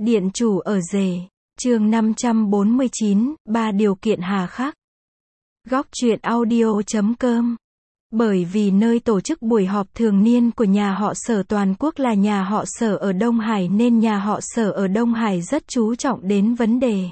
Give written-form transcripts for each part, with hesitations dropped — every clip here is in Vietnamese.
Điện chủ ở rể. Chương 549, 3 điều kiện hà khắc. Góc truyện audio.com. Bởi vì nơi tổ chức buổi họp thường niên của nhà họ Sở toàn quốc là nhà họ Sở ở Đông Hải nên nhà họ Sở ở Đông Hải rất chú trọng đến vấn đề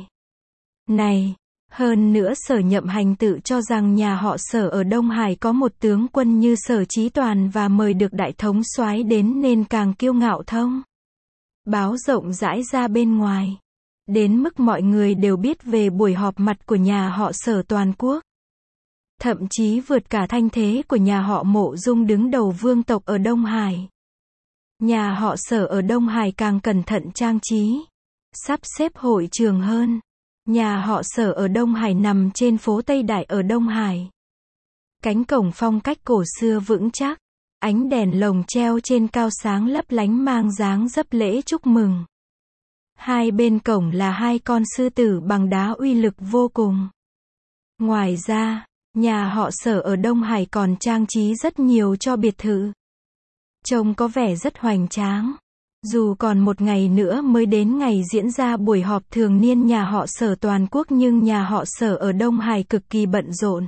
này. Hơn nữa Sở Nhậm Hành tự cho rằng nhà họ Sở ở Đông Hải có một tướng quân như Sở Chí Toàn và mời được đại thống soái đến nên càng kiêu ngạo thông báo rộng rãi ra bên ngoài. Đến mức mọi người đều biết về buổi họp mặt của nhà họ Sở toàn quốc. Thậm chí vượt cả thanh thế của nhà họ Mộ Dung đứng đầu vương tộc ở Đông Hải. Nhà họ Sở ở Đông Hải càng cẩn thận trang trí, sắp xếp hội trường hơn. Nhà họ Sở ở Đông Hải nằm trên phố Tây Đại ở Đông Hải. Cánh cổng phong cách cổ xưa vững chắc, ánh đèn lồng treo trên cao sáng lấp lánh mang dáng dấp lễ chúc mừng. Hai bên cổng là hai con sư tử bằng đá uy lực vô cùng. Ngoài ra, nhà họ Sở ở Đông Hải còn trang trí rất nhiều cho biệt thự. Trông có vẻ rất hoành tráng. Dù còn một ngày nữa mới đến ngày diễn ra buổi họp thường niên nhà họ Sở toàn quốc nhưng nhà họ Sở ở Đông Hải cực kỳ bận rộn.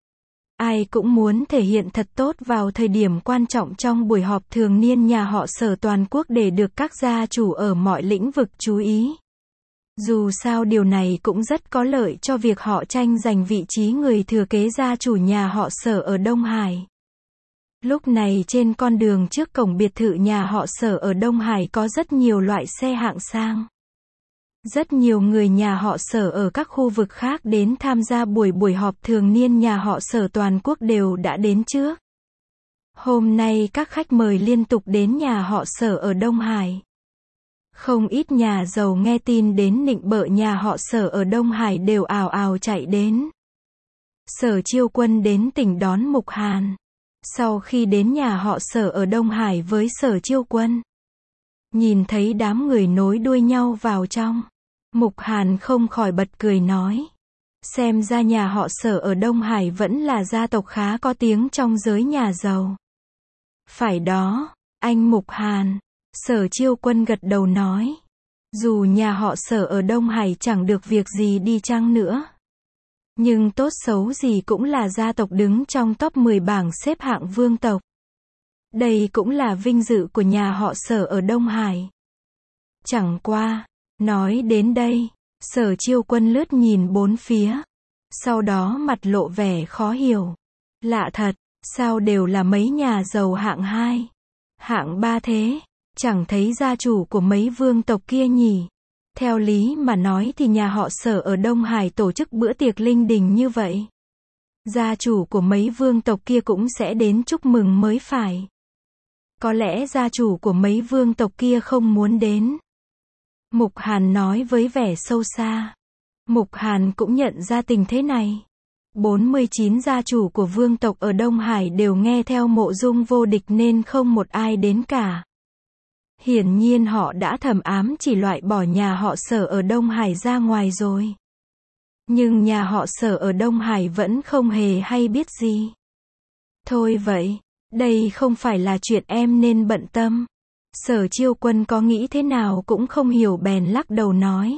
Ai cũng muốn thể hiện thật tốt vào thời điểm quan trọng trong buổi họp thường niên nhà họ Sở toàn quốc để được các gia chủ ở mọi lĩnh vực chú ý. Dù sao điều này cũng rất có lợi cho việc họ tranh giành vị trí người thừa kế gia chủ nhà họ Sở ở Đông Hải. Lúc này trên con đường trước cổng biệt thự nhà họ Sở ở Đông Hải có rất nhiều loại xe hạng sang. Rất nhiều người nhà họ Sở ở các khu vực khác đến tham gia buổi họp thường niên nhà họ Sở toàn quốc đều đã đến trước. Hôm nay các khách mời liên tục đến nhà họ Sở ở Đông Hải. Không ít nhà giàu nghe tin đến nịnh bợ nhà họ Sở ở Đông Hải đều ào ào chạy đến. Sở Chiêu Quân đến tỉnh đón Mục Hàn. Sau khi đến nhà họ Sở ở Đông Hải với Sở Chiêu Quân, nhìn thấy đám người nối đuôi nhau vào trong, Mục Hàn không khỏi bật cười nói. Xem ra nhà họ Sở ở Đông Hải vẫn là gia tộc khá có tiếng trong giới nhà giàu. Phải đó, anh Mục Hàn. Sở Chiêu Quân gật đầu nói. Dù nhà họ Sở ở Đông Hải chẳng được việc gì đi chăng nữa, nhưng tốt xấu gì cũng là gia tộc đứng trong top 10 bảng xếp hạng vương tộc. Đây cũng là vinh dự của nhà họ Sở ở Đông Hải. Chẳng qua, nói đến đây, Sở Chiêu Quân lướt nhìn bốn phía. Sau đó mặt lộ vẻ khó hiểu. Lạ thật, sao đều là mấy nhà giàu hạng 2, hạng 3 thế? Chẳng thấy gia chủ của mấy vương tộc kia nhỉ? Theo lý mà nói thì nhà họ Sở ở Đông Hải tổ chức bữa tiệc linh đình như vậy, gia chủ của mấy vương tộc kia cũng sẽ đến chúc mừng mới phải. Có lẽ gia chủ của mấy vương tộc kia không muốn đến. Mục Hàn nói với vẻ sâu xa. Mục Hàn cũng nhận ra tình thế này. 49 gia chủ của vương tộc ở Đông Hải đều nghe theo Mộ Dung vô địch nên không một ai đến cả. Hiển nhiên họ đã thầm ám chỉ loại bỏ nhà họ Sở ở Đông Hải ra ngoài rồi. Nhưng nhà họ Sở ở Đông Hải vẫn không hề hay biết gì. Thôi vậy, đây không phải là chuyện em nên bận tâm. Sở Chiêu Quân có nghĩ thế nào cũng không hiểu bèn lắc đầu nói.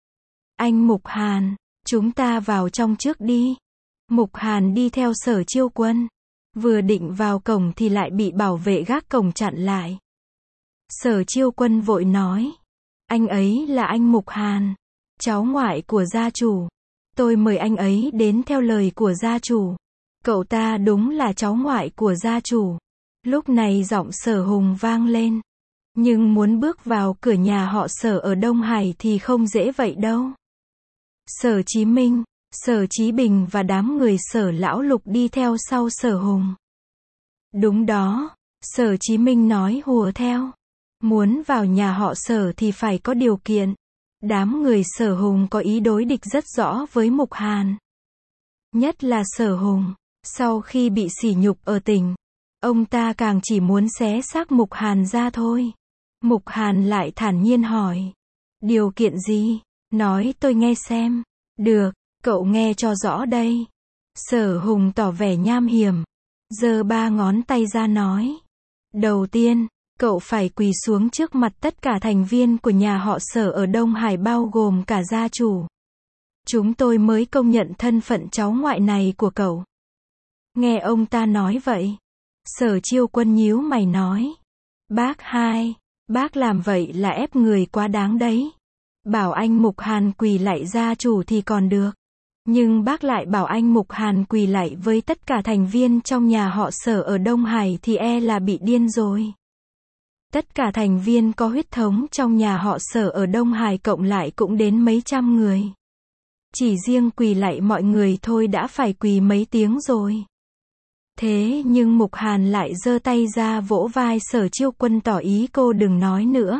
Anh Mục Hàn, chúng ta vào trong trước đi. Mục Hàn đi theo Sở Chiêu Quân. Vừa định vào cổng thì lại bị bảo vệ gác cổng chặn lại. Sở Chiêu Quân vội nói. Anh ấy là anh Mục Hàn, cháu ngoại của gia chủ. Tôi mời anh ấy đến theo lời của gia chủ. Cậu ta đúng là cháu ngoại của gia chủ. Lúc này giọng Sở Hùng vang lên. Nhưng muốn bước vào cửa nhà họ Sở ở Đông Hải thì không dễ vậy đâu. Sở Chí Minh, Sở Chí Bình và đám người Sở Lão Lục đi theo sau Sở Hùng. Đúng đó, Sở Chí Minh nói hùa theo. Muốn vào nhà họ Sở thì phải có điều kiện. Đám người Sở Hùng có ý đối địch rất rõ với Mục Hàn. Nhất là Sở Hùng, sau khi bị sỉ nhục ở tỉnh, ông ta càng chỉ muốn xé xác Mục Hàn ra thôi. Mục Hàn lại thản nhiên hỏi. Điều kiện gì? Nói tôi nghe xem. Được, cậu nghe cho rõ đây. Sở Hùng tỏ vẻ nham hiểm, giơ 3 ngón tay ra nói. Đầu tiên, Cậu phải quỳ xuống trước mặt tất cả thành viên của nhà họ Sở ở Đông Hải bao gồm cả gia chủ. Chúng tôi mới công nhận thân phận cháu ngoại này của cậu. Nghe ông ta nói vậy, Sở Chiêu Quân nhíu mày nói. Bác hai, bác làm vậy là ép người quá đáng đấy. Bảo anh Mục Hàn quỳ lạy gia chủ thì còn được. Nhưng bác lại bảo anh Mục Hàn quỳ lạy với tất cả thành viên trong nhà họ Sở ở Đông Hải thì e là bị điên rồi. Tất cả thành viên có huyết thống trong nhà họ Sở ở Đông Hải cộng lại cũng đến mấy trăm người. Chỉ riêng quỳ lạy mọi người thôi đã phải quỳ mấy tiếng rồi. Thế nhưng Mục Hàn lại giơ tay ra vỗ vai Sở Chiêu Quân tỏ ý cô đừng nói nữa.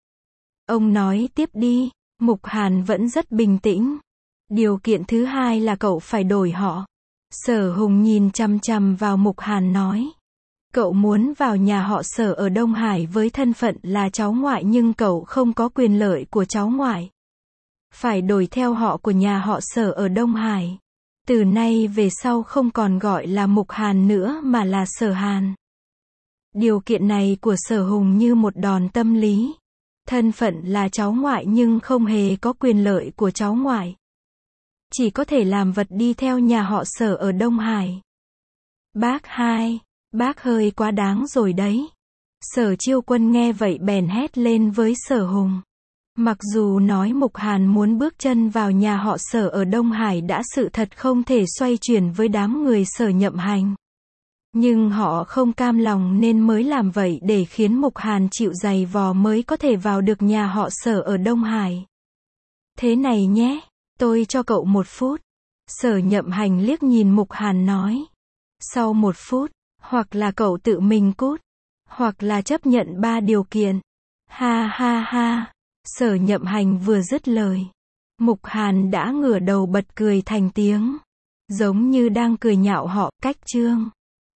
Ông nói tiếp đi, Mục Hàn vẫn rất bình tĩnh. Điều kiện thứ hai là cậu phải đổi họ. Sở Hùng nhìn chằm chằm vào Mục Hàn nói. Cậu muốn vào nhà họ Sở ở Đông Hải với thân phận là cháu ngoại nhưng cậu không có quyền lợi của cháu ngoại. Phải đổi theo họ của nhà họ Sở ở Đông Hải. Từ nay về sau không còn gọi là Mục Hàn nữa mà là Sở Hàn. Điều kiện này của Sở Hùng như một đòn tâm lý. Thân phận là cháu ngoại nhưng không hề có quyền lợi của cháu ngoại. Chỉ có thể làm vật đi theo nhà họ Sở ở Đông Hải. Bác hai, bác hơi quá đáng rồi đấy. Sở Chiêu Quân nghe vậy bèn hét lên với Sở Hùng. Mặc dù nói Mục Hàn muốn bước chân vào nhà họ Sở ở Đông Hải đã sự thật không thể xoay chuyển với đám người Sở Nhậm Hành. Nhưng họ không cam lòng nên mới làm vậy để khiến Mục Hàn chịu giày vò mới có thể vào được nhà họ Sở ở Đông Hải. Thế này nhé, tôi cho cậu 1 phút. Sở Nhậm Hành liếc nhìn Mục Hàn nói. Sau 1 phút, hoặc là cậu tự mình cút, hoặc là chấp nhận 3 điều kiện. Ha ha ha. Sở Nhậm Hành vừa dứt lời, Mục Hàn đã ngửa đầu bật cười thành tiếng. Giống như đang cười nhạo họ, cách chương.